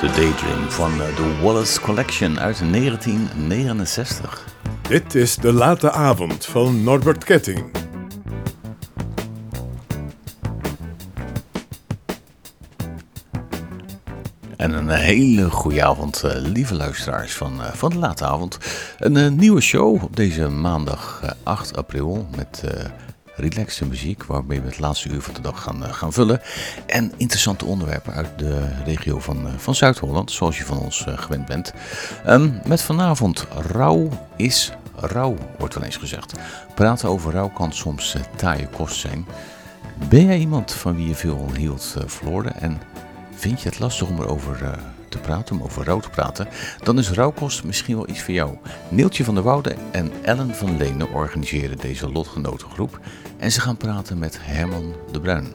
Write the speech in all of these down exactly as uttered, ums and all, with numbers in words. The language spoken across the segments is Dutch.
The Daydream van de Wallace Collection uit negentien negenenzestig. Dit is De Late Avond van Norbert Ketting. En een hele goede avond, lieve luisteraars van, van De Late Avond. Een uh, nieuwe show op deze maandag uh, acht april met uh, relaxe muziek waarmee we het laatste uur van de dag gaan, uh, gaan vullen. En interessante onderwerpen uit de regio van, uh, van Zuid-Holland, zoals je van ons uh, gewend bent. Um, met vanavond rouw is rauw, wordt wel eens gezegd. Praten over rouw kan soms uh, taaie kost zijn. Ben jij iemand van wie je veel hield uh, verloren en vind je het lastig om erover uh, te praten, om over rouw te praten? Dan is rouwkost misschien wel iets voor jou. Neeltje van der Woude en Ellen van Lenen organiseren deze lotgenotengroep en ze gaan praten met Herman de Bruin.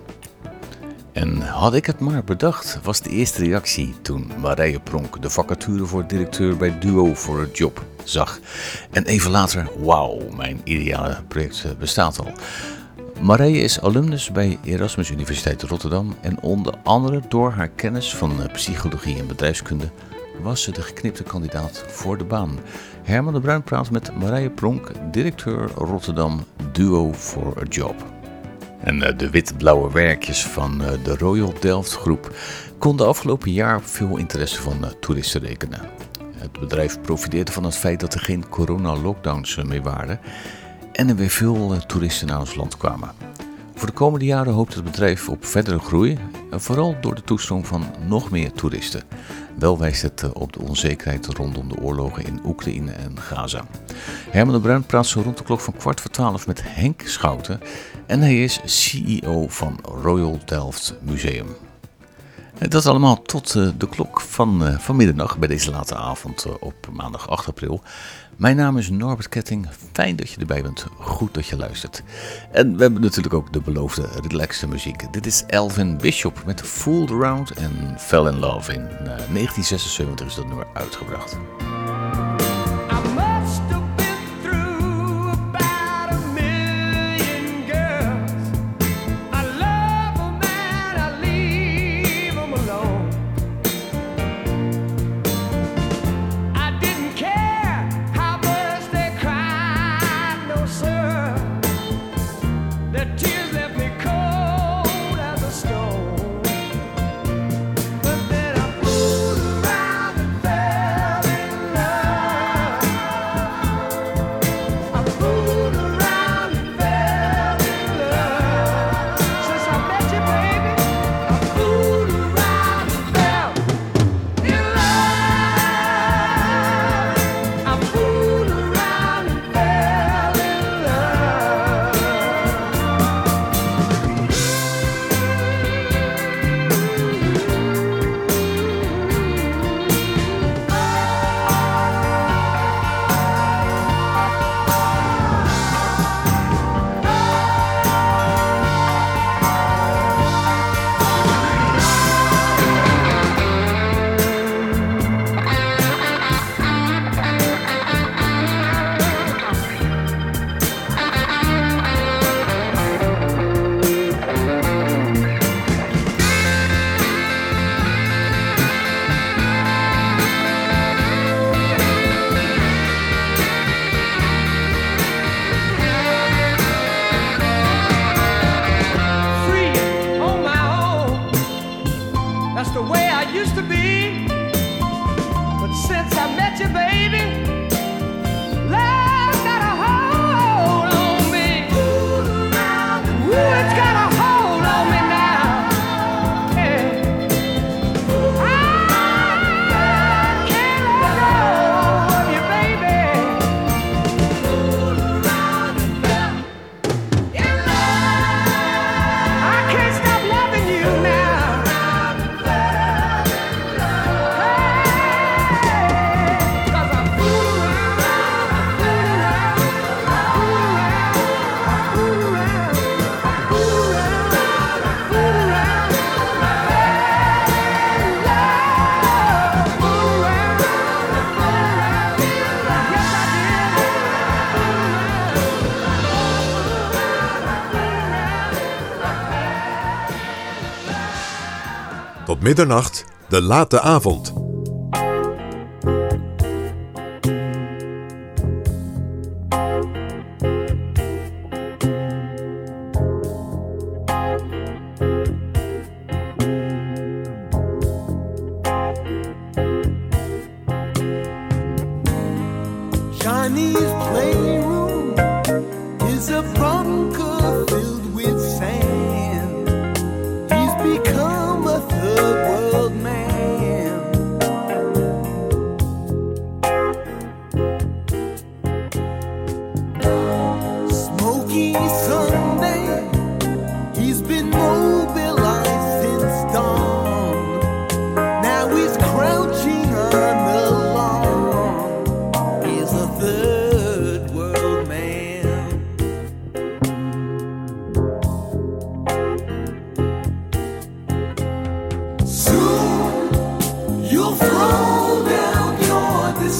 En had ik het maar bedacht, was de eerste reactie toen Marije Pronk de vacature voor directeur bij Duo for a Job zag. En even later, wauw, mijn ideale project bestaat al. Marije is alumnus bij Erasmus Universiteit Rotterdam en onder andere door haar kennis van psychologie en bedrijfskunde was ze de geknipte kandidaat voor de baan. Herman de Bruin praat met Marije Pronk, directeur Rotterdam Duo for a Job. En de wit-blauwe werkjes van de Royal Delft groep konden afgelopen jaar op veel interesse van toeristen rekenen. Het bedrijf profiteerde van het feit dat er geen corona-lockdowns meer waren en er weer veel toeristen naar ons land kwamen. Voor de komende jaren hoopt het bedrijf op verdere groei, vooral door de toestroom van nog meer toeristen. Wel wijst het op de onzekerheid rondom de oorlogen in Oekraïne en Gaza. Herman de Bruin praat zo rond de klok van kwart voor twaalf met Henk Schouten en hij is C E O van Royal Delft Museum. Dat allemaal tot de klok van, van middernacht bij deze late avond op maandag acht april. Mijn naam is Norbert Ketting. Fijn dat je erbij bent. Goed dat je luistert. En we hebben natuurlijk ook de beloofde relaxte muziek. Dit is Elvin Bishop met Fooled Around en Fell in Love. In negentien zesenzeventig is dat nummer uitgebracht. Tot middernacht, De Late Avond.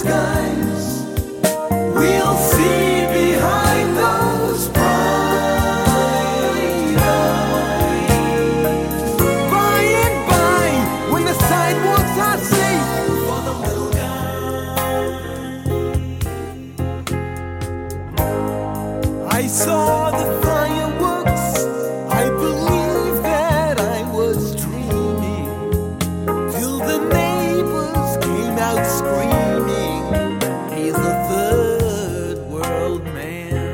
skies, we'll see behind those bright eyes. By and by, when the sidewalks are safe for the little guy, I saw the fireworks. I believed that I was dreaming till the neighbors came out screaming, he's a third world man.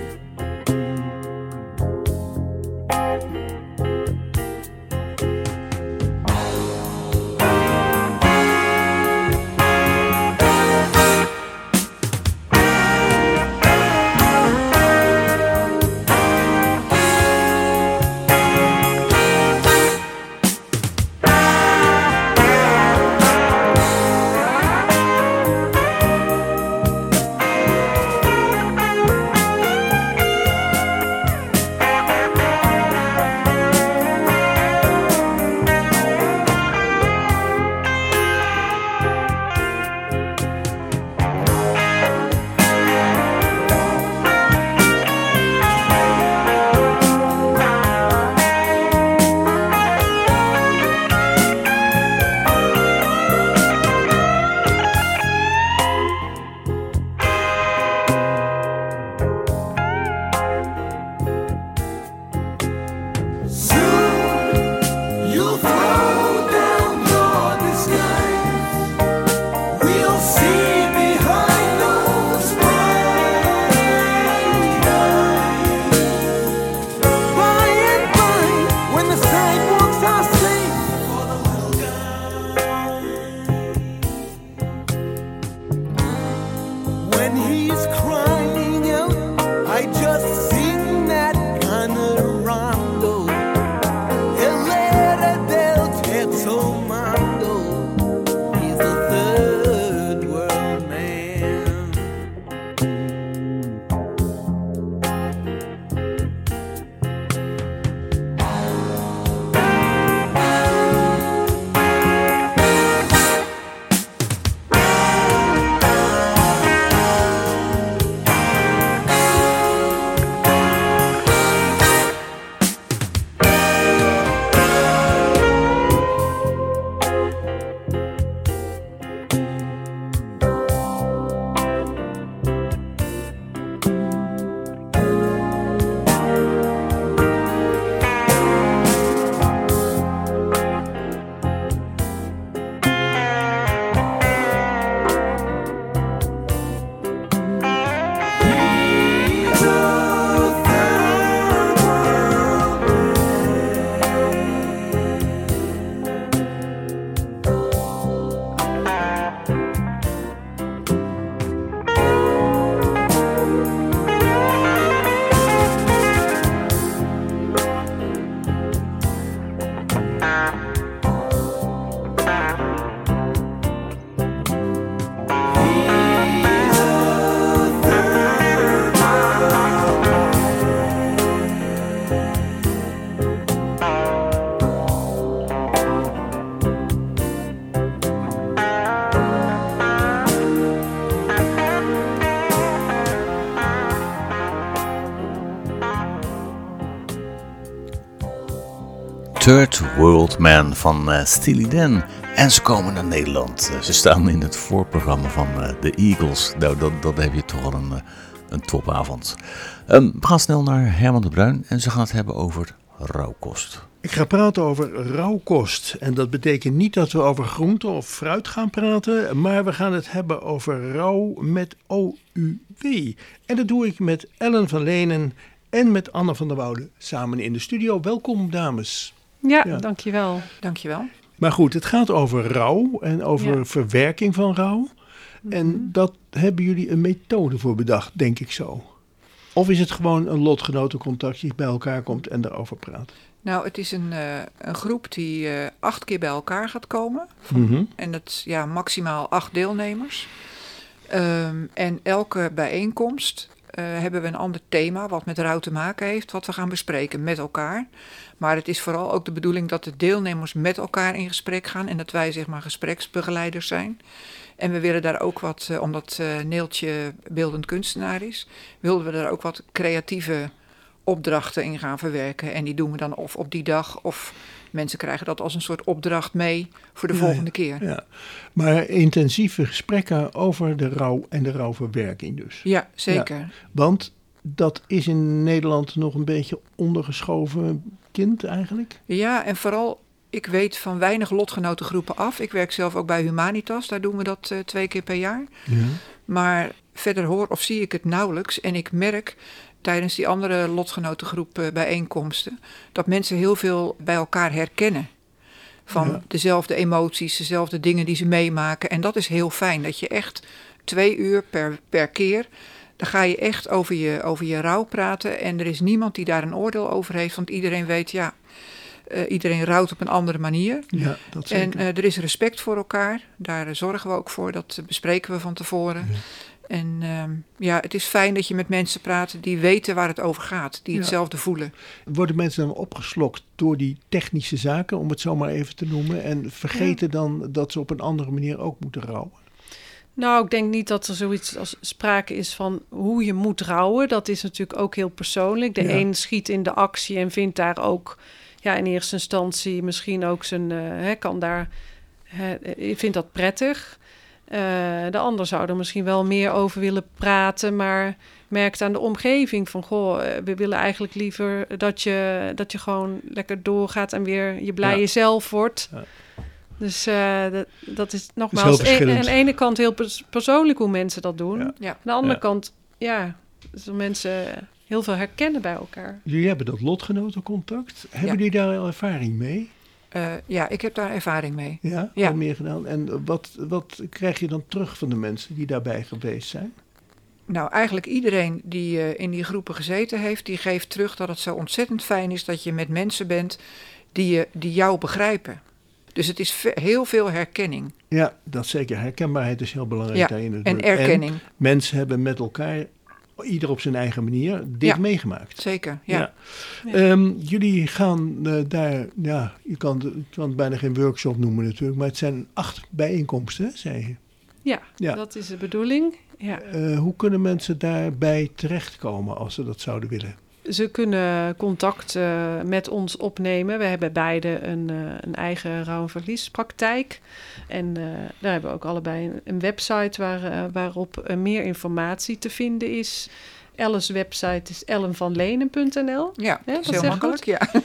Third World Man van uh, Steely Dan. En ze komen naar Nederland. Uh, ze staan in het voorprogramma van uh, de Eagles. Nou, dat, dat heb je toch wel een, uh, een topavond. Um, we gaan snel naar Herman de Bruin en ze gaan het hebben over rauwkost. Ik ga praten over rauwkost. En dat betekent niet dat we over groente of fruit gaan praten, maar we gaan het hebben over rauw met O U W. En dat doe ik met Ellen van Lenen en met Anne van der Woude samen in de studio. Welkom, dames. Ja, ja. dankjewel. Dankjewel. Maar goed, het gaat over rouw en over ja. verwerking van rouw. Mm-hmm. En dat hebben jullie een methode voor bedacht, denk ik zo. Of is het gewoon een lotgenotencontact die bij elkaar komt en daarover praat? Nou, het is een, uh, een groep die uh, acht keer bij elkaar gaat komen. Mm-hmm. En dat is ja, maximaal acht deelnemers. Um, en elke bijeenkomst hebben we een ander thema wat met rouw te maken heeft, wat we gaan bespreken met elkaar. Maar het is vooral ook de bedoeling dat de deelnemers met elkaar in gesprek gaan en dat wij zeg maar gespreksbegeleiders zijn. En we willen daar ook wat, uh, omdat uh, Neeltje beeldend kunstenaar is, wilden we daar ook wat creatieve opdrachten in gaan verwerken. En die doen we dan of op die dag of mensen krijgen dat als een soort opdracht mee voor de Ja, volgende ja, keer. Ja. Maar intensieve gesprekken over de rouw en de rouwverwerking dus. Ja, zeker. Ja, want dat is in Nederland nog een beetje ondergeschoven kind eigenlijk. Ja, en vooral, ik weet van weinig lotgenotengroepen af. Ik werk zelf ook bij Humanitas, daar doen we dat uh, twee keer per jaar. Ja. Maar verder hoor of zie ik het nauwelijks. En ik merk tijdens die andere lotgenotengroep uh, bijeenkomsten dat mensen heel veel bij elkaar herkennen. Van Ja. dezelfde emoties, dezelfde dingen die ze meemaken. En dat is heel fijn, dat je echt twee uur per, per keer, dan ga je echt over je, over je rouw praten. En er is niemand die daar een oordeel over heeft, want iedereen weet, ja, uh, iedereen rouwt op een andere manier. Ja, dat En zeker. uh, er is respect voor elkaar, daar uh, zorgen we ook voor, dat uh, bespreken we van tevoren. Ja. En uh, ja, het is fijn dat je met mensen praat die weten waar het over gaat, die Ja. hetzelfde voelen. Worden mensen dan opgeslokt door die technische zaken, om het zo maar even te noemen, en vergeten dan dat ze op een andere manier ook moeten rouwen? Nou, ik denk niet dat er zoiets als sprake is van hoe je moet rouwen. Dat is natuurlijk ook heel persoonlijk. De Ja. een schiet in de actie en vindt daar ook, ja, in eerste instantie misschien ook zijn, uh, hè, kan daar, hè, vindt dat prettig. Uh, de ander zou er misschien wel meer over willen praten, maar merkt aan de omgeving van, goh, we willen eigenlijk liever dat je, dat je gewoon lekker doorgaat en weer je blije Ja. zelf wordt. Ja. Dus uh, dat, dat is heel nogmaals een, verschillend. aan de ene kant heel pers- persoonlijk hoe mensen dat doen. Ja. Ja. Aan de andere Ja. kant, ja, dat mensen heel veel herkennen bij elkaar. Jullie hebben dat lotgenotencontact. Hebben Ja. jullie daar al ervaring mee? Uh, ja, ik heb daar ervaring mee. Ja, Ja. al meer gedaan. En wat, wat krijg je dan terug van de mensen die daarbij geweest zijn? Nou, eigenlijk iedereen die uh, in die groepen gezeten heeft, die geeft terug dat het zo ontzettend fijn is dat je met mensen bent die, je, die jou begrijpen. Dus het is ve- heel veel herkenning. Ja, dat zeker. Herkenbaarheid is heel belangrijk Ja, daarin. en natuurlijk. erkenning. En mensen hebben met elkaar, ieder op zijn eigen manier, dit Ja. meegemaakt. Zeker, ja. Ja. Ehm, jullie gaan uh, daar, ja, je kan, het- je kan het bijna geen workshop noemen natuurlijk, maar het zijn acht bijeenkomsten, hè, zei je. Ja, Ja. dat is de bedoeling. Ja. Uh, hoe kunnen mensen daarbij terechtkomen als ze dat zouden willen? Ze kunnen contact uh, met ons opnemen. We hebben beide een, uh, een eigen rouw- en verliespraktijk. En uh, daar hebben we ook allebei een, een website waar, uh, waarop uh, meer informatie te vinden is. Elle's website is ellen van lenen punt n l. Ja, Ja, dat is dat heel zeg makkelijk, goed. ja.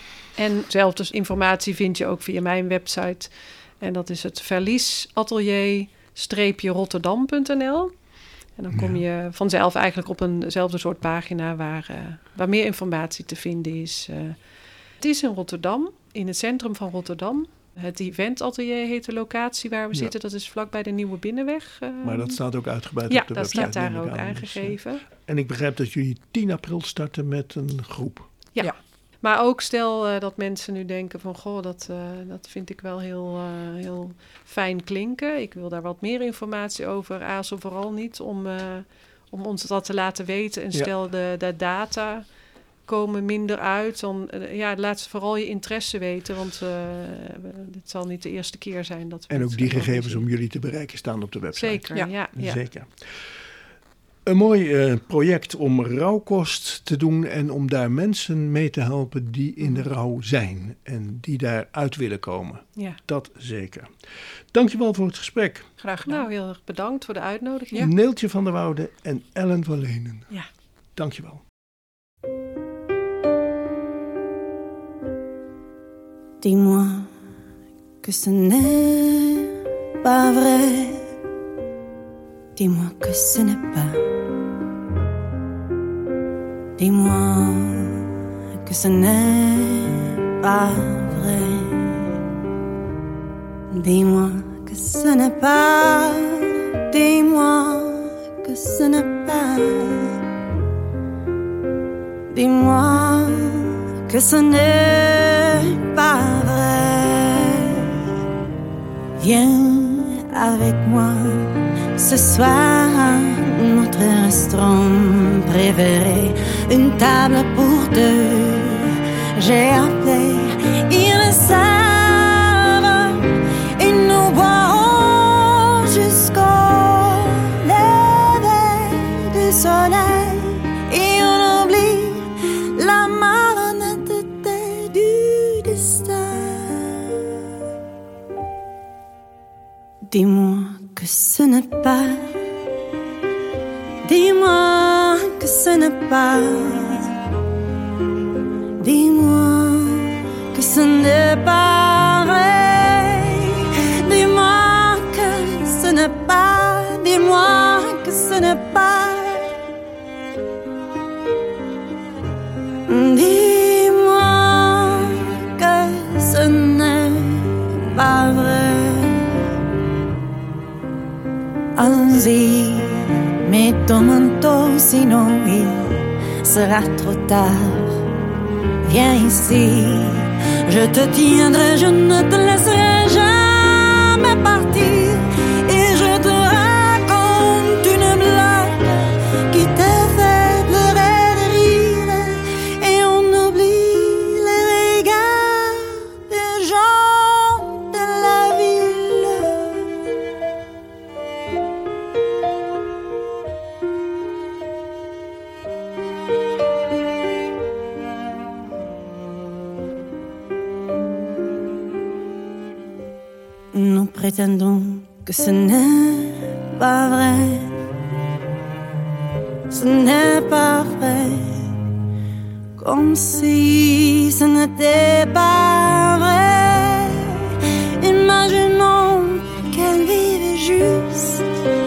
En zelfde informatie vind je ook via mijn website. En dat is het verliesatelier rotterdam punt n l. En dan kom je vanzelf eigenlijk op eenzelfde soort pagina waar, uh, waar meer informatie te vinden is. Uh, het is in Rotterdam, in het centrum van Rotterdam. Het eventatelier heet de locatie waar we Ja. zitten. Dat is vlakbij de Nieuwe Binnenweg. Uh, Maar dat staat ook uitgebreid ja, op de dat website. staat daar neem ik ook aan. Dus, uh, aangegeven. en ik begrijp dat jullie tien april starten met een groep. Ja. Ja. Maar ook stel uh, dat mensen nu denken van, goh, dat, uh, dat vind ik wel heel, uh, heel fijn klinken. Ik wil daar wat meer informatie over. Aarzel vooral niet om, uh, om ons dat te laten weten. En Ja. stel de, de data komen minder uit, dan uh, ja, laat vooral je interesse weten. Want uh, dit zal niet de eerste keer zijn dat we En ook het die gaan gegevens om organiseren. jullie te bereiken staan op de website. Zeker, ja. Ja. ja, ja. Zeker. Een mooi uh, project om rouwkost te doen en om daar mensen mee te helpen die in de rouw zijn en die daaruit willen komen. Ja. Dat zeker. Dankjewel voor het gesprek. Graag gedaan. Nou, heel erg bedankt voor de uitnodiging. Ja. Neeltje van der Woude en Ellen van Lenen. Ja. Dankjewel. Dis-moi que ce n'est pas vrai. Dis-moi que ce n'est pas. Dis-moi que ce n'est pas vrai. Dis-moi que ce n'est pas. Dis-moi que ce n'est pas. Dis-moi que ce n'est pas vrai. Viens avec moi ce soir, notre notre restaurant préféré, une table pour deux. J'ai appelé, ils le savent, et nous boirons jusqu'au lever du soleil. Et on oublie la malhonnêteté du destin. Dis-moi que ce n'est pas, dis-moi que ce n'est pas, dis-moi que ce n'est pas vrai, dis-moi que ce n'est pas, dis-moi que ce n'est pas, dis-moi que ce n'est pas vrai. Allons-y, mets ton manteau, sinon il sera trop tard. Viens ici, je te tiendrai, je ne te laisserai jamais partir. Et je te raconte une blague qui te fait pleurer de rire. Et on oublie les regards des gens de la ville. Nous prétendons que ce n'est pas vrai, ce n'est pas vrai, comme si ce n'était pas vrai. Imaginons qu'elle vive juste,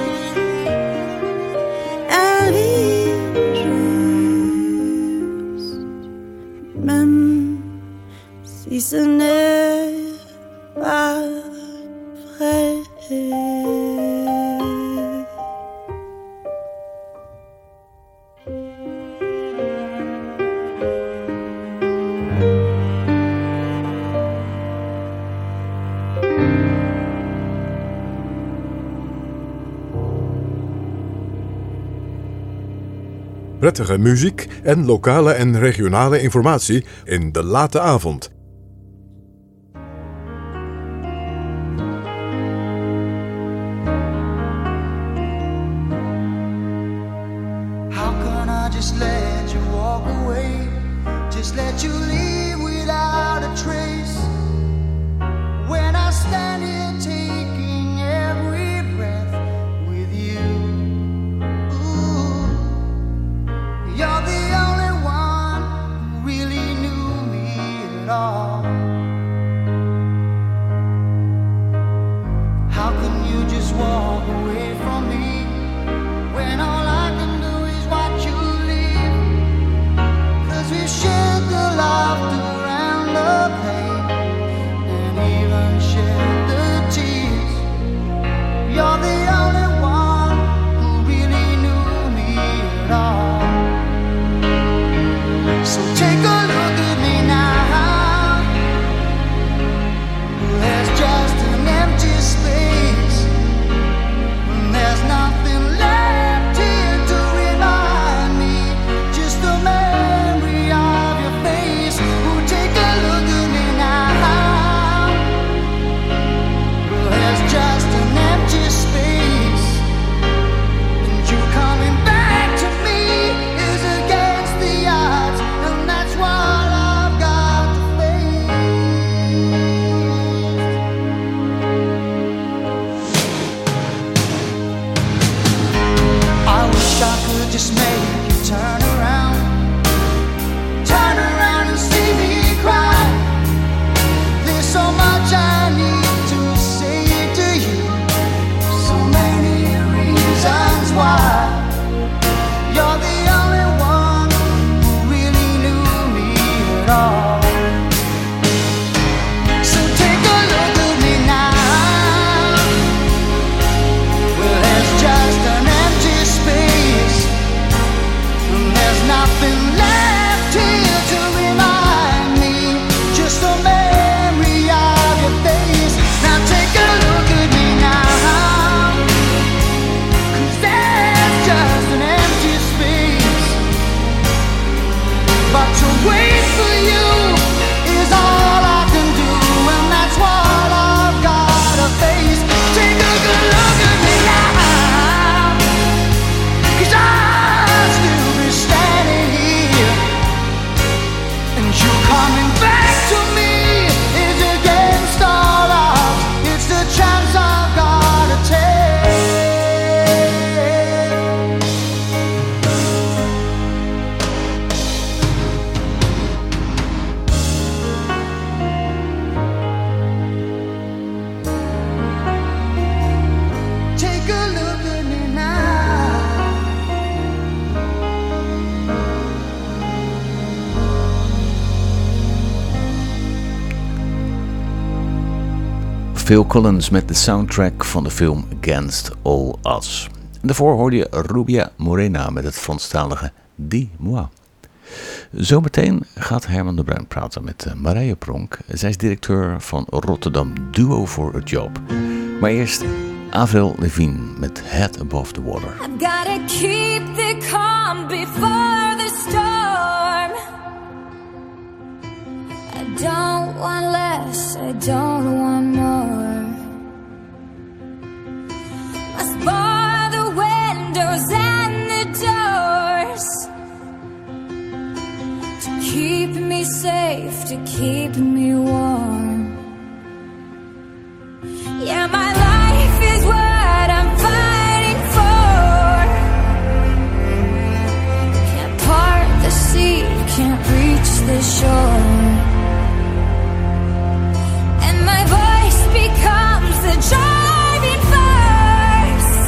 elle vit juste, même si ce n'est pas vrai. Prettige muziek en lokale en regionale informatie in de late avond. How can I just let you walk away? Just let you leave without a trace. When I stand here taking every breath with you. Ooh, you're the only one who really knew me at all. How can you just walk away from me when all I can do is watch you leave? 'Cause we've shared the laughter Phil Collins met de soundtrack van de film Against All Odds. En daarvoor hoorde je Rubia Morena met het Franstalige Dis-moi. Zometeen gaat Herman de Bruin praten met Marije Pronk. Zij is directeur van Rotterdam Duo for a Job. Maar eerst Avril Lavigne met Head Above the Water. I've gotta keep the calm before the storm. I don't want less, I don't want more. Must bar the windows and the doors to keep me safe, to keep me warm. Yeah, my life is what I'm fighting for. Can't part the sea, can't reach the shore. And my voice becomes the driving force.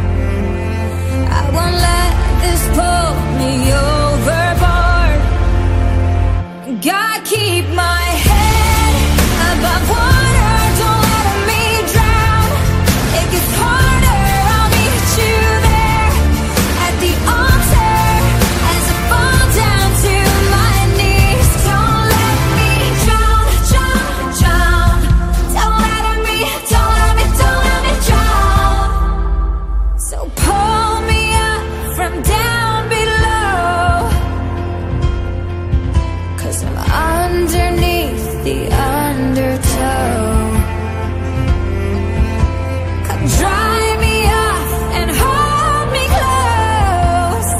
I won't let this pull me overboard. God, keep my head above water. Don't let me drown. It gets harder, I'll meet you there at the altar as I fall down to my knees. Don't let me drown, drown, drown. Don't let me, don't let me, don't let me drown. So pull me up from down below, 'cause I'm underneath the undertow. Come dry me off and hold me close.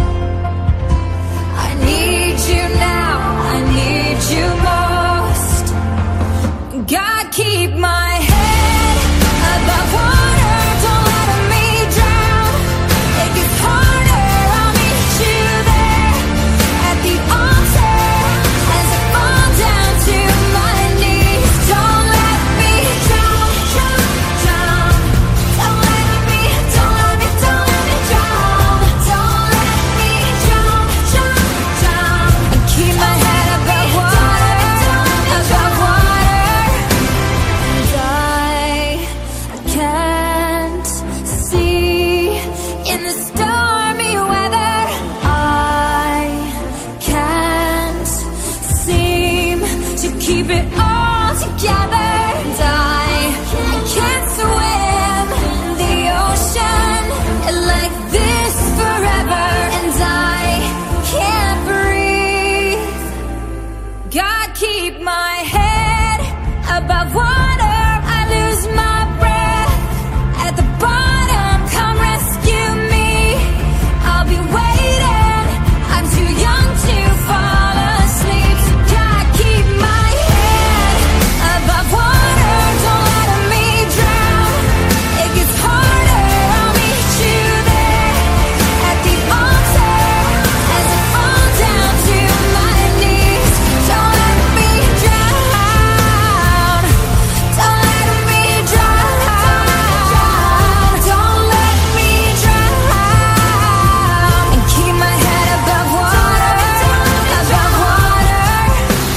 I need you now, I need you most. God, keep my head above water. Don't let me drown. It gets harder, I'll meet you there at the altar as I fall down to my knees. Don't let me drown, drown, drown. Don't let me, don't let me, don't let me drown. Don't let me drown, drown, drown. And keep my head above water, above water. And I can't see in the stormy weather. I can't seem to keep it all together. And I, I can't swim in the ocean like this forever. And I can't breathe. God, keep my head above water. I lose my breath at the bottom. Come rescue me. I'll be waiting. I'm too young to fall asleep. So God, keep my head above water. Don't let me drown. It gets harder, I'll meet you there at the altar as I fall down to my knees. Don't let me drown. Don't let me drown. Don't let me drown. And keep my head above water, above water.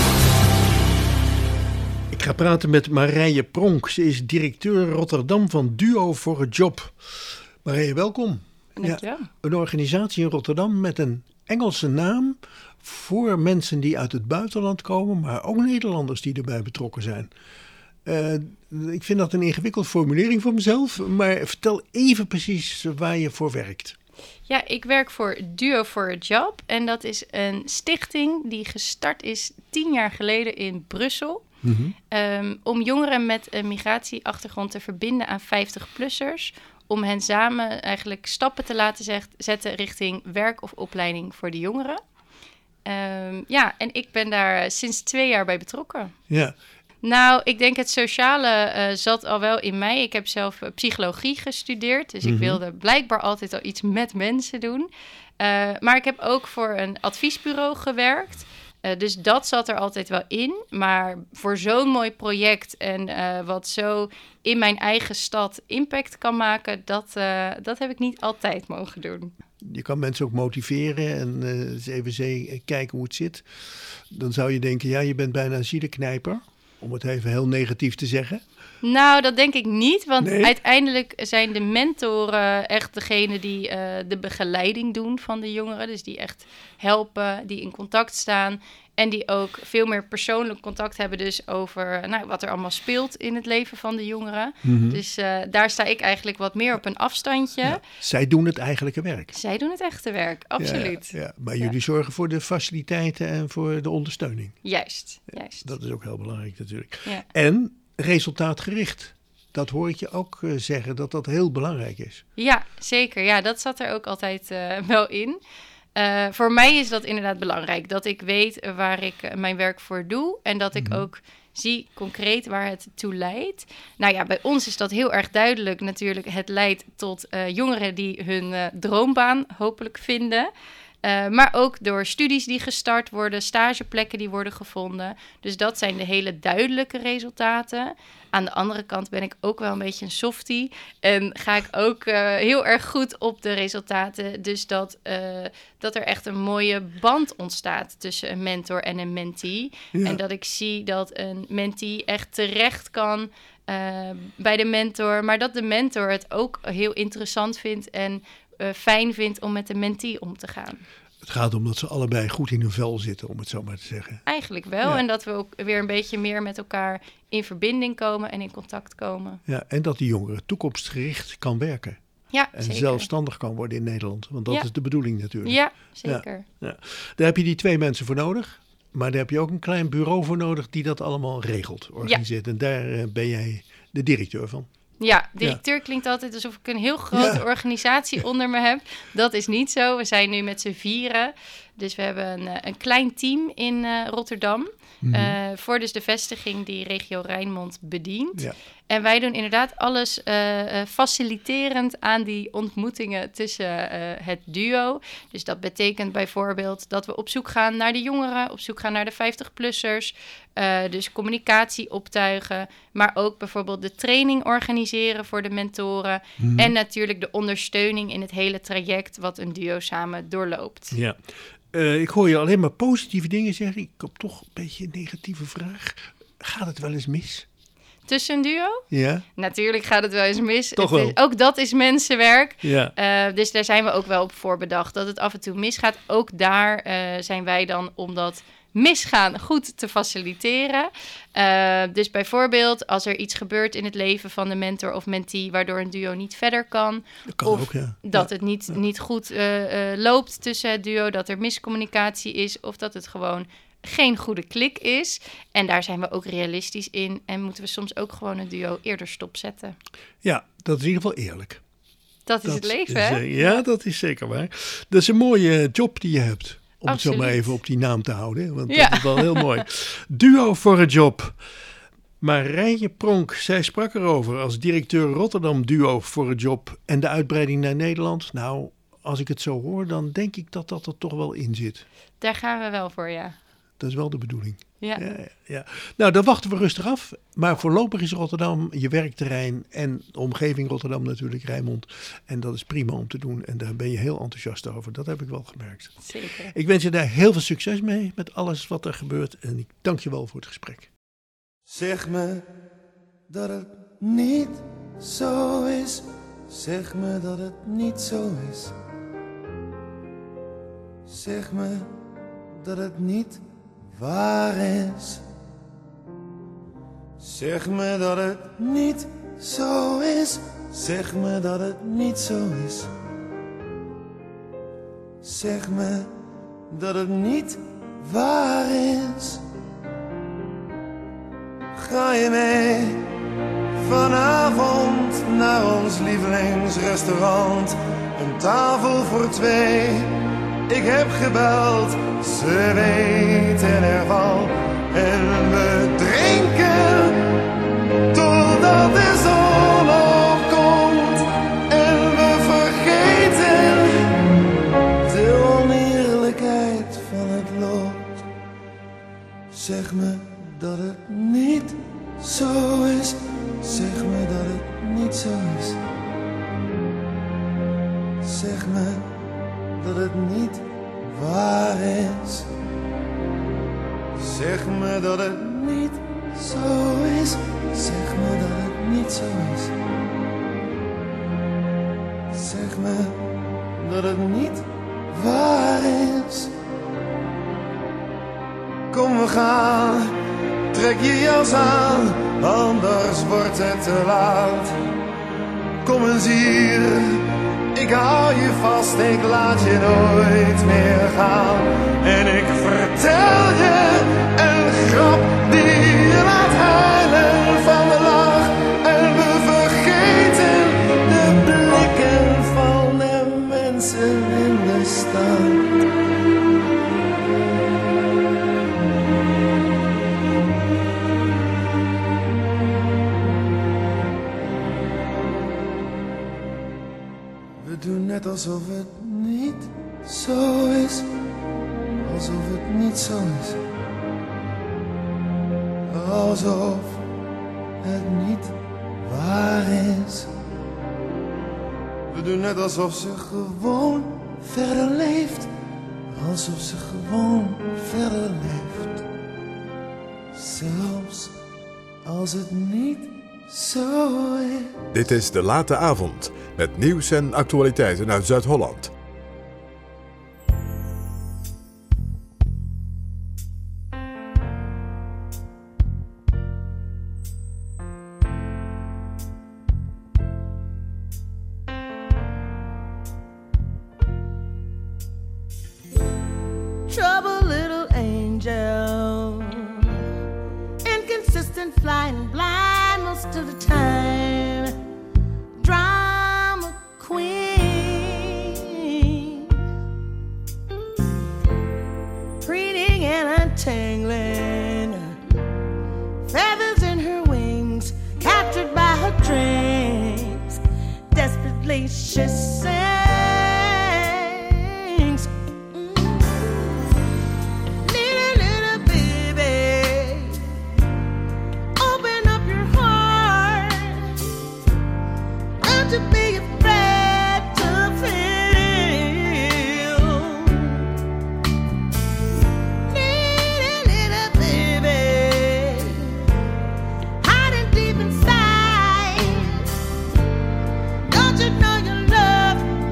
Ik ga praten met Marije Pronk. Ze is directeur Rotterdam van Duo for a Job. Marije, welkom. Dankjewel. Een organisatie in Rotterdam met een Engelse naam voor mensen die uit het buitenland komen, maar ook Nederlanders die erbij betrokken zijn. Eh, ik vind dat een ingewikkelde formulering voor mezelf, maar vertel even precies waar je voor werkt. Ja, ik werk voor Duo for a Job en dat is een stichting die gestart is tien jaar geleden in Brussel. Mhm. Um, om jongeren met een migratieachtergrond te verbinden aan vijftig-plussers. Om hen samen eigenlijk stappen te laten zet- zetten richting werk of opleiding voor de jongeren. Um, ja, en ik ben daar sinds twee jaar bij betrokken. Ja, Nou, ik denk het sociale eh, zat al wel in mij. Ik heb zelf eh, psychologie gestudeerd. Dus Mhm. ik wilde blijkbaar altijd al iets met mensen doen. Eh, maar ik heb ook voor een adviesbureau gewerkt. Uh, dus dat zat er altijd wel in. Maar voor zo'n mooi project en uh, wat zo in mijn eigen stad impact kan maken, dat, uh, dat heb ik niet altijd mogen doen. je kan mensen ook motiveren en uh, eens even zee, kijken hoe het zit. Dan zou je denken, ja, je bent bijna een ziedenknijper. Om het even heel negatief te zeggen. Nou, dat denk ik niet, want Nee? uiteindelijk zijn de mentoren echt degene die uh, de begeleiding doen van de jongeren. Dus die echt helpen, die in contact staan en die ook veel meer persoonlijk contact hebben dus over nou, wat er allemaal speelt in het leven van de jongeren. Mm-hmm. Dus uh, daar sta ik eigenlijk wat meer op een afstandje. Ja, zij doen het eigenlijke werk. Zij doen het echte werk, absoluut. Ja, ja. Maar jullie ja. zorgen voor de faciliteiten en voor de ondersteuning. Juist, juist. Dat is ook heel belangrijk natuurlijk. Ja. En resultaatgericht. Dat hoor ik je ook uh, zeggen, dat dat heel belangrijk is. Ja, zeker. Ja, dat zat er ook altijd uh, wel in. Uh, voor mij is dat inderdaad belangrijk. Dat ik weet waar ik uh, mijn werk voor doe. En dat ik mm-hmm. ook zie concreet waar het toe leidt. Nou ja, bij ons is dat heel erg duidelijk natuurlijk. Het leidt tot uh, jongeren die hun uh, droombaan hopelijk vinden. Uh, maar ook door studies die gestart worden, stageplekken die worden gevonden. Dus dat zijn de hele duidelijke resultaten. Aan de andere kant ben ik ook wel een beetje een softie. En ga ik ook uh, heel erg goed op de resultaten. Dus dat, uh, dat er echt een mooie band ontstaat tussen een mentor en een mentee. Ja. En dat ik zie dat een mentee echt terecht kan uh, bij de mentor. Maar dat de mentor het ook heel interessant vindt en uh, fijn vindt om met de mentee om te gaan. Het gaat om dat ze allebei goed in hun vel zitten, om het zo maar te zeggen. Eigenlijk wel. Ja. En dat we ook weer een beetje meer met elkaar in verbinding komen en in contact komen. Ja, en dat die jongere toekomstgericht kan werken. Ja, en zeker. zelfstandig kan worden in Nederland. Want dat ja. is de bedoeling natuurlijk. Ja, zeker. Ja, ja. Daar heb je die twee mensen voor nodig. Maar daar heb je ook een klein bureau voor nodig die dat allemaal regelt, organiseert. Ja. En daar uh, ben jij de directeur van. Ja, directeur ja. klinkt altijd alsof ik een heel grote ja. organisatie onder me heb. Dat is niet zo. We zijn nu met z'n vieren. Dus we hebben een, een klein team in uh, Rotterdam. Mm-hmm. Uh, voor dus de vestiging die regio Rijnmond bedient. Ja. En wij doen inderdaad alles uh, uh, faciliterend aan die ontmoetingen tussen uh, het duo. Dus dat betekent bijvoorbeeld dat we op zoek gaan naar de jongeren, op zoek gaan naar de vijftig-plussers. Uh, dus communicatie optuigen, maar ook bijvoorbeeld de training organiseren voor de mentoren. Mm-hmm. En natuurlijk de ondersteuning in het hele traject wat een duo samen doorloopt. Ja. Uh, ik hoor je alleen maar positieve dingen zeggen. Ik heb toch een beetje een negatieve vraag. Gaat het wel eens mis? Tussen een duo? Ja. Natuurlijk gaat het wel eens mis. Toch het wel. Is, ook dat is mensenwerk. Ja. Uh, dus daar zijn we ook wel op voorbedacht. Dat het af en toe misgaat. Ook daar uh, zijn wij dan om dat misgaan goed te faciliteren. Uh, dus bijvoorbeeld als er iets gebeurt in het leven van de mentor of mentee waardoor een duo niet verder kan. Dat kan of ook, ja. dat ja. het niet, ja. niet goed uh, uh, loopt tussen het duo. Dat er miscommunicatie is. Of dat het gewoon geen goede klik is. En daar zijn we ook realistisch in. En moeten we soms ook gewoon een duo eerder stopzetten. Ja, dat is in ieder geval eerlijk. Dat is dat het leven, is, hè? Ja, dat is zeker waar. Dat is een mooie job die je hebt. Om Absoluut. het zo maar even op die naam te houden. Want ja. dat is wel heel mooi. Duo voor een job. Marijntje Pronk, zij sprak erover als directeur Rotterdam Duo voor een job. En de uitbreiding naar Nederland. Nou, als ik het zo hoor, dan denk ik dat dat er toch wel in zit. Daar gaan we wel voor, ja. Dat is wel de bedoeling. Ja. Ja, ja, ja. Nou, dan wachten we rustig af. Maar voorlopig is Rotterdam je werkterrein en de omgeving Rotterdam natuurlijk, Rijnmond. En dat is prima om te doen. En daar ben je heel enthousiast over. Dat heb ik wel gemerkt. Zeker. Ik wens je daar heel veel succes mee met alles wat er gebeurt. En ik dank je wel voor het gesprek. Zeg me dat het niet zo is. Zeg me dat het niet zo is. Zeg me dat het niet waar is. Zeg me dat het niet zo is. Zeg me dat het niet zo is. Zeg me dat het niet waar is. Ga je mee vanavond naar ons lievelingsrestaurant? Een tafel voor twee. Ik heb gebeld, ze weten ervan. En we drinken totdat de zon opkomt. En we vergeten de oneerlijkheid van het lot. Zeg me dat het niet zo is. Zeg me dat het niet zo is. Zeg me dat het niet waar is. Zeg me dat het niet zo is. Zeg me dat het niet zo is. Zeg me dat het niet waar is. Kom, we gaan, trek je jas aan, anders wordt het te laat. Kom eens hier, ik hou je vast, ik laat je nooit meer gaan. En ik vertel je een grap die je laat huilen van de lach. En we vergeten de blikken van de mensen in de stad. We doen net alsof het niet zo is. Alsof het niet zo is. Alsof het niet waar is. We doen net alsof ze gewoon verder leeft. Alsof ze gewoon verder leeft. Zelfs als het niet zo is. Dit is De Late Avond, met nieuws en actualiteiten uit Zuid-Holland. Trouble, little angel, inconsistent, flying blind most of the time. Drama queen, preening and untangling, feathers in her wings, captured by her dreams. Desperately she sings. To be afraid to feel. Little, little baby, hiding deep inside. Don't you know your love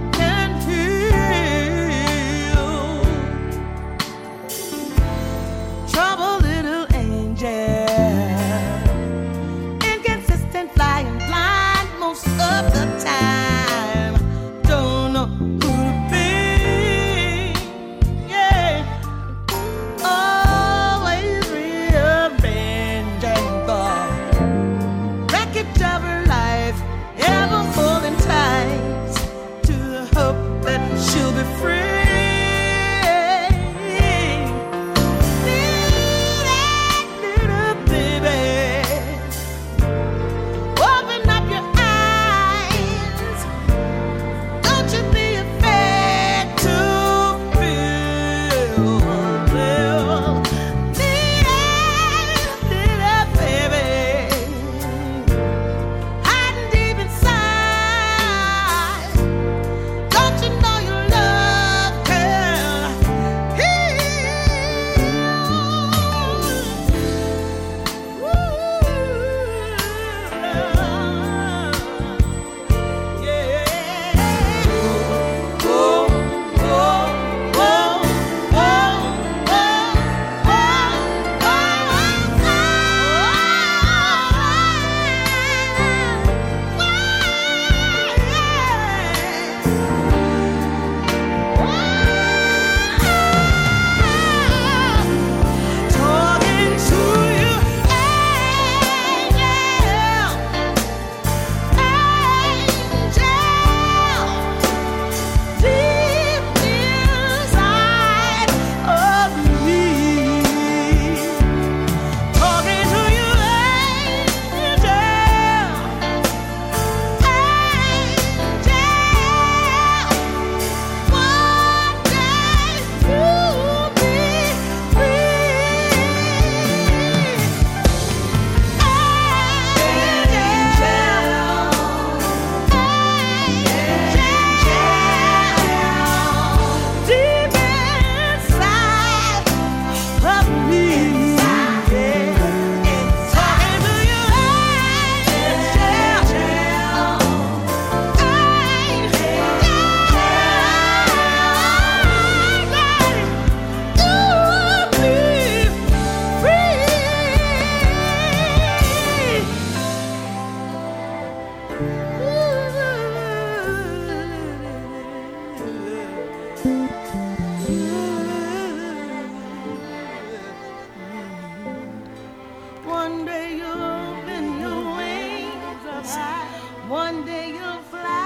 Someday you'll open your wings up high. One day you'll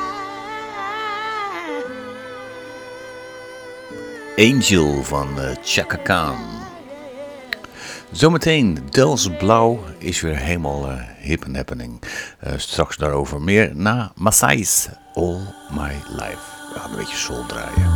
fly. Angel van uh, Chaka Khan. Zometeen, Dels Blauw is weer helemaal uh, hip en happening. Uh, straks daarover meer na Masai's All My Life. We gaan een beetje soul draaien.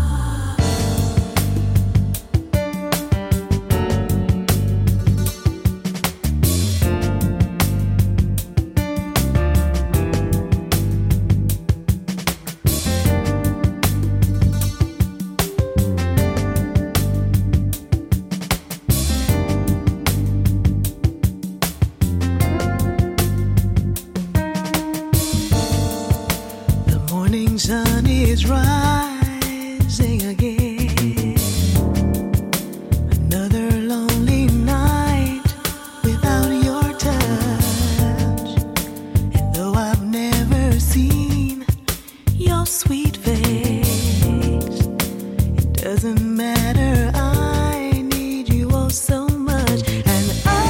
Sun is rising again. Another lonely night without your touch. And though I've never seen your sweet face, it doesn't matter, I need you oh so much. And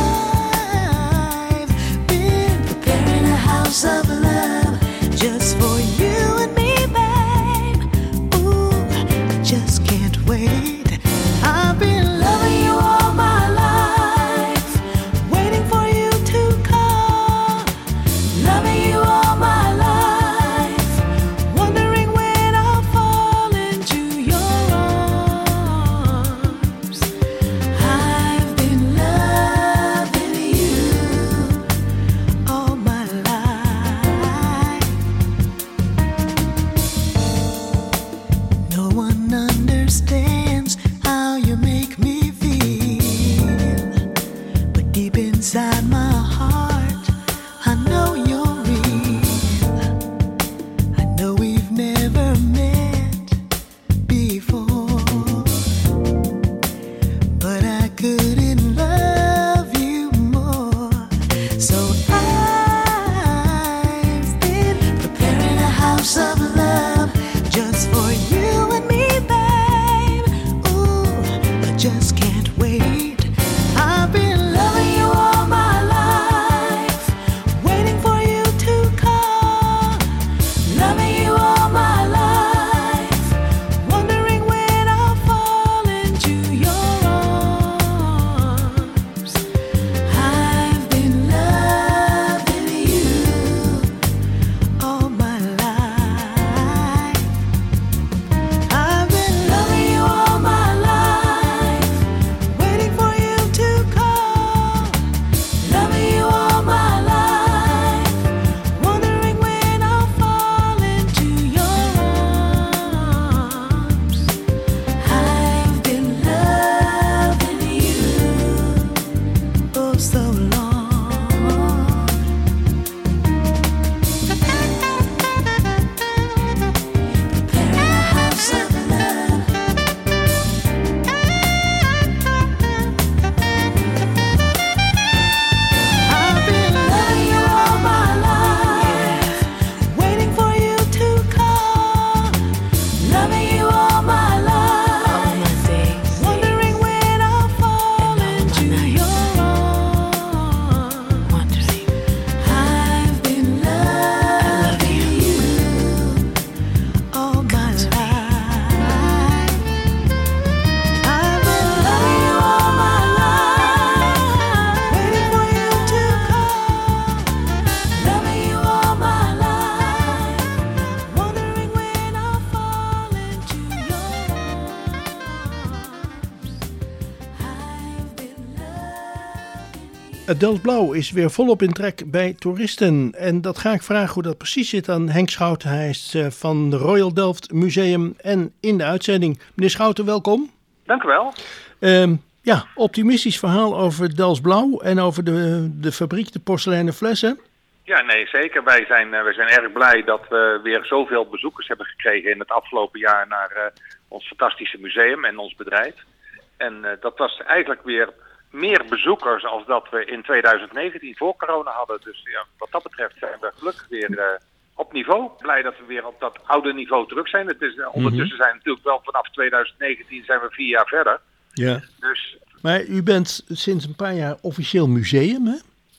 I've been preparing a house of love just for you and me. I've been loving you all my life, waiting for you to call. Loving you all my life, wondering when I'll fall into your arms. I've been loving you all my life. No one understands how you make me feel, but deep inside my heart, I know you're real. I know we've never met before, but I couldn't love you more. So I've been preparing a house of love just for you and me, babe. Just can't wait. I've been loving you all my life, waiting for you to call. Loving you all my life, wondering when I'll fall into your arms. I've been loving you all my life. I've been loving you all my life. Dels Blauw is weer volop in trek bij toeristen. En dat ga ik vragen hoe dat precies zit aan Henk Schouten. Hij is uh, van de Royal Delft Museum en in de uitzending. Meneer Schouten, welkom. Dank u wel. Uh, ja, optimistisch verhaal over Dels Blauw en over de, de fabriek, de porseleinen flessen. Ja, nee, zeker. Wij zijn, uh, wij zijn erg blij dat we weer zoveel bezoekers hebben gekregen in het afgelopen jaar naar uh, ons fantastische museum en ons bedrijf. En uh, dat was eigenlijk weer meer bezoekers als dat we in twintig negentien voor corona hadden. Dus ja, wat dat betreft zijn we gelukkig weer uh, op niveau. Blij dat we weer op dat oude niveau terug zijn. Het is, uh, ondertussen zijn we natuurlijk wel vanaf twintig negentien zijn we vier jaar verder. Ja. Dus, maar u bent sinds een paar jaar officieel museum, hè?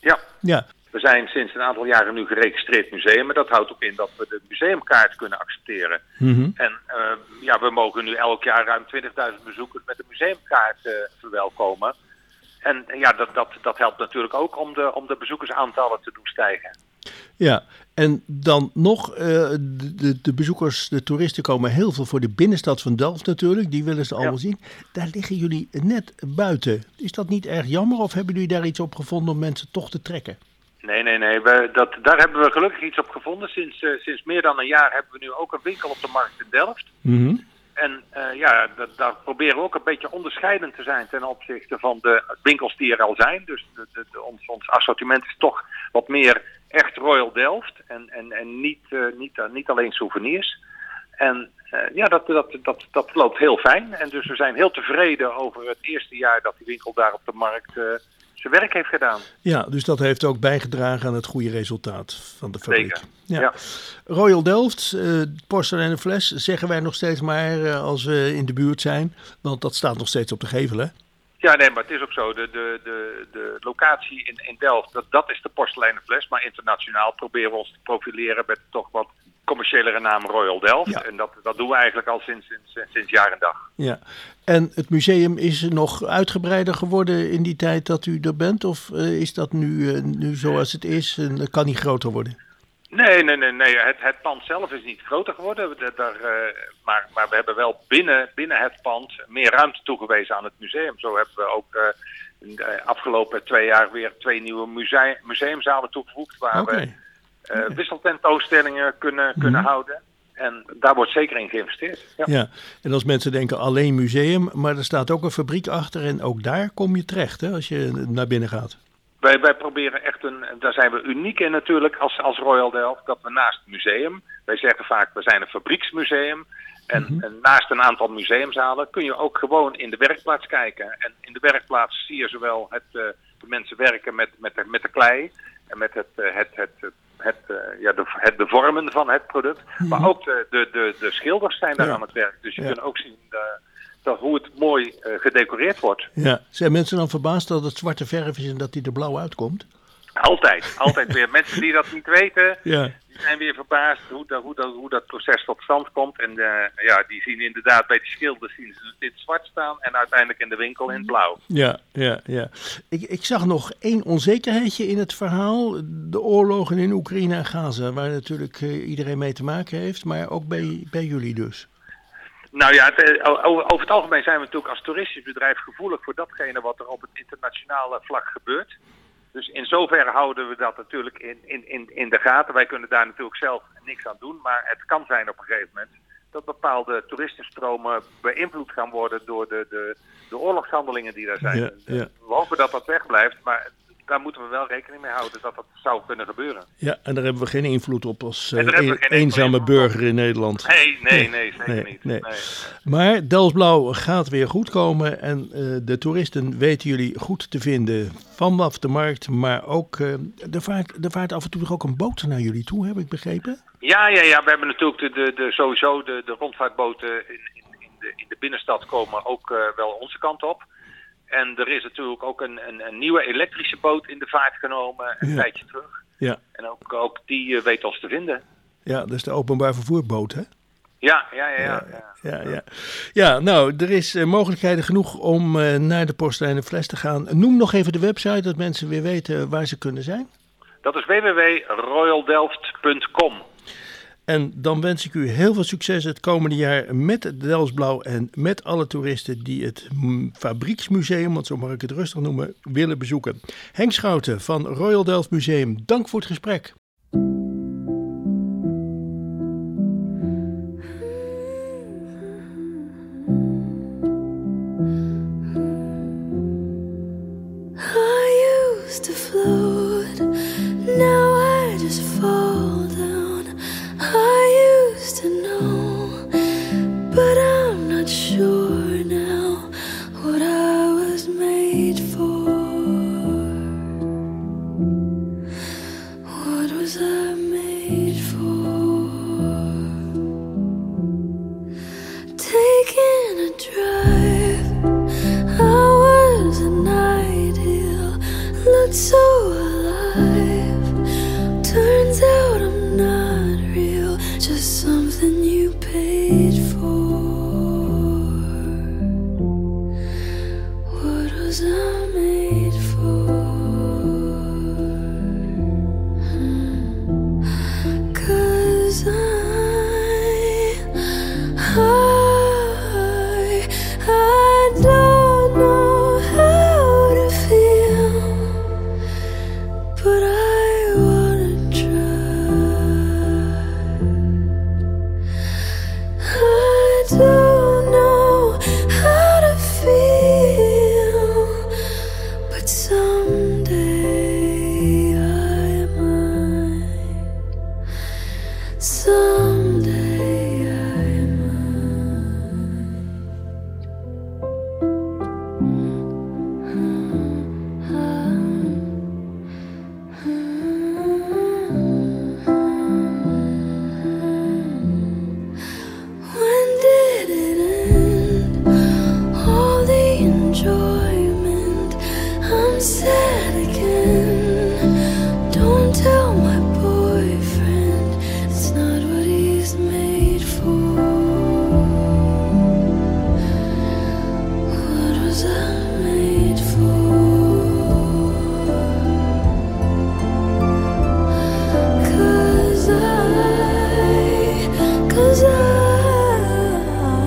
Ja. Ja. We zijn sinds een aantal jaren nu geregistreerd museum. En dat houdt ook in dat we de museumkaart kunnen accepteren. Mm-hmm. En uh, ja, we mogen nu elk jaar ruim twintigduizend bezoekers met de museumkaart uh, verwelkomen. En ja, dat, dat, dat helpt natuurlijk ook om de, om de bezoekersaantallen te doen stijgen. Ja, en dan nog, uh, de, de bezoekers, de toeristen komen heel veel voor de binnenstad van Delft natuurlijk. Die willen ze allemaal Ja. zien. Daar liggen jullie net buiten. Is dat niet erg jammer of hebben jullie daar iets op gevonden om mensen toch te trekken? Nee, nee, nee. We, dat, daar hebben we gelukkig iets op gevonden. Sinds, uh, sinds meer dan een jaar hebben we nu ook een winkel op de markt in Delft. Mm-hmm. En uh, ja, dat, daar proberen we ook een beetje onderscheidend te zijn ten opzichte van de winkels die er al zijn. Dus de, de, de, ons, ons assortiment is toch wat meer echt Royal Delft en, en, en niet, uh, niet, uh, niet alleen souvenirs. En uh, ja, dat, dat, dat, dat loopt heel fijn. En dus we zijn heel tevreden over het eerste jaar dat die winkel daar op de markt uh, zijn werk heeft gedaan. Ja, dus dat heeft ook bijgedragen aan het goede resultaat van de fabriek. Zeker. Ja. Ja. Royal Delft, uh, porseleinen fles, zeggen wij nog steeds maar uh, als we in de buurt zijn. Want dat staat nog steeds op de gevel, hè? Ja, nee, maar het is ook zo. De, de, de, de locatie in, in Delft, dat, dat is de porseleinen fles. Maar internationaal proberen we ons te profileren met toch wat commerciëlere naam Royal Delft. Ja. En dat, dat doen we eigenlijk al sinds, sinds, sinds jaar en dag. Ja. En het museum is nog uitgebreider geworden in die tijd dat u er bent? Of uh, is dat nu, uh, nu zoals het is en dat kan niet groter worden? Nee, nee, nee, nee. Het, het pand zelf is niet groter geworden. We- Daar, uh, maar, maar we hebben wel binnen, binnen het pand meer ruimte toegewezen aan het museum. Zo hebben we ook uh, in de afgelopen twee jaar weer twee nieuwe musea- museumzalen toegevoegd. Waar Oké. we uh, wisseltentoonstellingen kunnen, kunnen Mhm. houden. En daar wordt zeker in geïnvesteerd. Ja. Ja, en als mensen denken alleen museum, maar er staat ook een fabriek achter en ook daar kom je terecht hè, als je naar binnen gaat. Wij, wij proberen echt een, daar zijn we uniek in natuurlijk als, als Royal Delft, dat we naast het museum, wij zeggen vaak we zijn een fabrieksmuseum. En, Mhm. en naast een aantal museumzalen kun je ook gewoon in de werkplaats kijken. En in de werkplaats zie je zowel het, uh, de mensen werken met, met, de, met de klei en met het, uh, het, het, het, het, uh, ja, de, het bevormen van het product. Maar ook de, de, de, de schilders zijn daar Ja. aan het werk. Dus je Ja. kunt ook zien uh, dat hoe het mooi uh, gedecoreerd wordt. Ja. Zijn mensen dan verbaasd dat het zwarte verf is en dat die er blauw uitkomt? Altijd, altijd weer. Mensen die dat niet weten, Ja. die zijn weer verbaasd hoe dat, hoe dat, hoe dat proces tot stand komt. En uh, ja, die zien inderdaad bij die schilders zien ze het in het zwart staan en uiteindelijk in de winkel in het blauw. Ja, ja, ja. Ik, ik zag nog één onzekerheidje in het verhaal. De oorlogen in Oekraïne en Gaza, waar natuurlijk uh, iedereen mee te maken heeft, maar ook bij, bij jullie dus. Nou ja, het, uh, over, over het algemeen zijn we natuurlijk als toeristisch bedrijf gevoelig voor datgene wat er op het internationale vlak gebeurt. Dus in zoverre houden we dat natuurlijk in, in, in, in de gaten. Wij kunnen daar natuurlijk zelf niks aan doen. Maar het kan zijn op een gegeven moment dat bepaalde toeristenstromen beïnvloed gaan worden door de, de, de oorlogshandelingen die daar zijn. Ja, ja. We hopen dat dat wegblijft, maar daar moeten we wel rekening mee houden dat dat zou kunnen gebeuren. Ja, en daar hebben we geen invloed op als uh, En daar hebben we een- geen eenzame invloed op. burger in Nederland. Nee, nee, nee, zeker nee, niet. nee. Nee. Maar Delftsblauw gaat weer goed komen en uh, de toeristen weten jullie goed te vinden vanaf de markt. Maar ook, uh, er, vaart, er vaart af en toe toch ook een boot naar jullie toe, heb ik begrepen? Ja, ja, ja, we hebben natuurlijk de, de, de, sowieso de, de rondvaartboten in, in, in, de, in de binnenstad komen ook uh, wel onze kant op. En er is natuurlijk ook een, een, een nieuwe elektrische boot in de vaart genomen een Ja. tijdje terug. Ja, En ook, ook die uh, weet ons te vinden. ja, dat is de openbaar vervoerboot, hè? Ja, ja, ja. ja, ja. Ja, ja. Ja, nou, er is uh, mogelijkheden genoeg om uh, naar de porseleinen fles te gaan. Noem nog even de website, dat mensen weer weten waar ze kunnen zijn. Dat is w w w punt royal delft punt com. En dan wens ik u heel veel succes het komende jaar met het Delftsblauw en met alle toeristen die het mm, fabrieksmuseum, want zo mag ik het rustig noemen, willen bezoeken. Henk Schouten van Royal Delft Museum, dank voor het gesprek. I used to float, now I just fall down. I used to know, but I'm not sure now what I was made for. What was I made for? Taking a drive, I was an ideal, looked so alive. When did it end? All the enjoyment. I'm sad again. Don't tell my boyfriend it's not what he's made for. What was I made for? 'Cause I, 'cause I,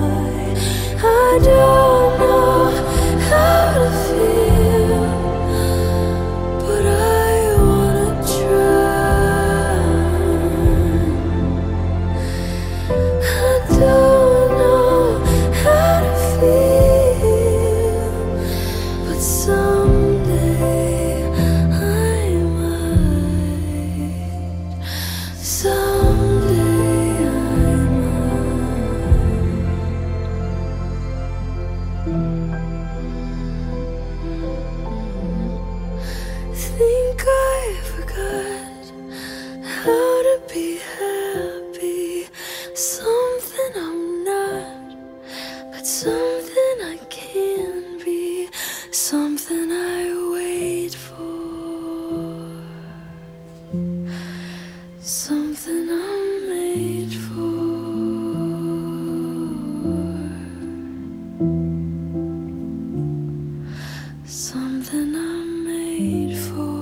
I don't know how to feel, but I wanna try. I don't know how to feel, but someday I might. Someday I might. Think I forgot how to be happy. Something I'm not, but something I can be. Something I wait for. Something I'm made for. Something I'm made for.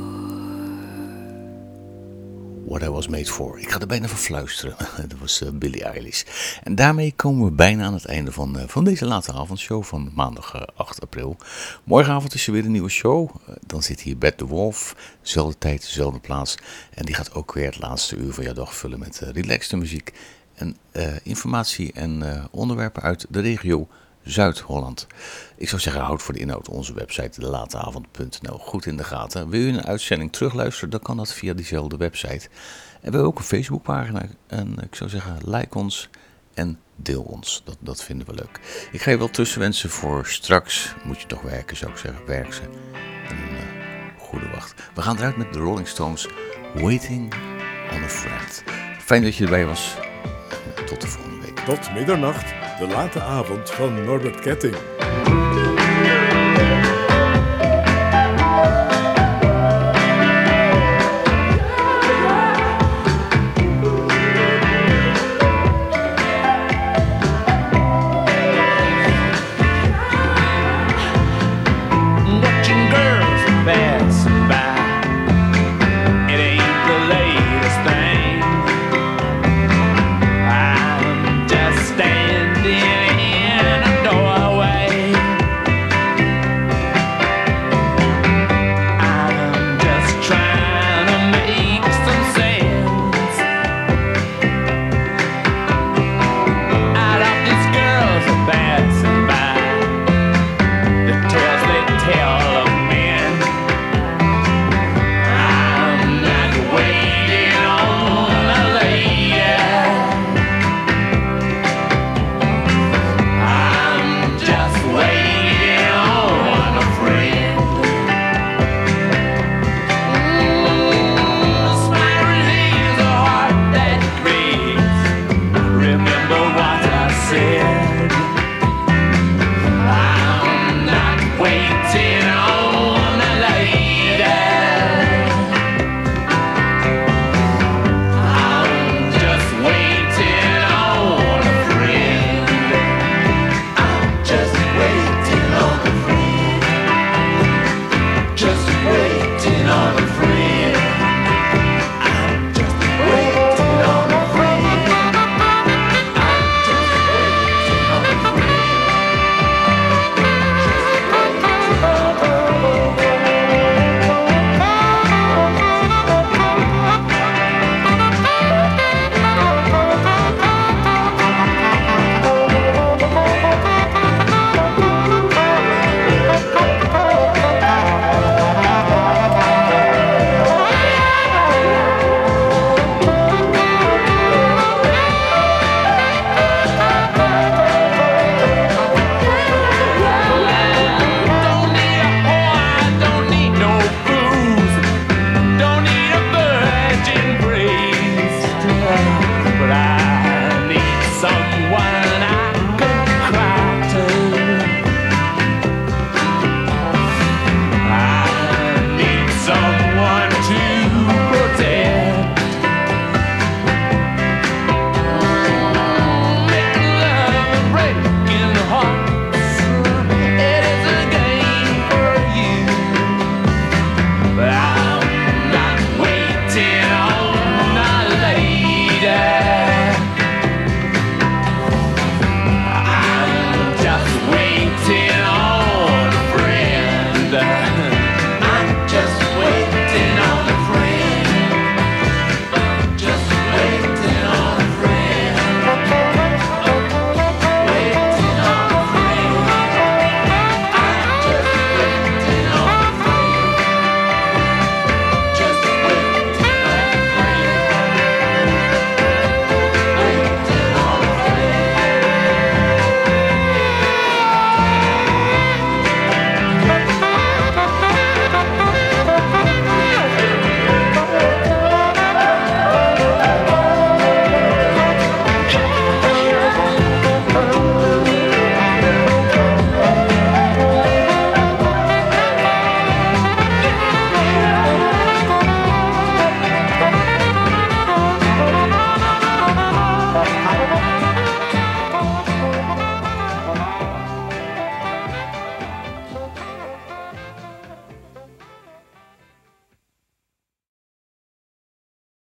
What I Was Made For. Ik ga er bijna verfluisteren. Dat was uh, Billie Eilish. En daarmee komen we bijna aan het einde van, uh, van deze late avondshow van maandag uh, acht april. Morgenavond is er weer een nieuwe show. Uh, dan zit hier Bert de Wolf. Zelfde tijd, dezelfde plaats. En die gaat ook weer het laatste uur van jouw dag vullen met uh, relaxte muziek. En uh, informatie en uh, onderwerpen uit de regio Zuid-Holland. Ik zou zeggen, houd voor de inhoud onze website de lateavond punt n l goed in de gaten. Wil je een uitzending terugluisteren, dan kan dat via diezelfde website. En we hebben ook een Facebookpagina. En ik zou zeggen, like ons en deel ons. Dat, dat vinden we leuk. Ik ga je wel tussenwensen voor straks. Moet je toch werken, zou ik zeggen. Werk ze. En een uh, goede wacht. We gaan eruit met de Rolling Stones. Waiting on a Friend. Fijn dat je erbij was. Tot de volgende week. Tot middernacht, de late avond van Norbert Ketting.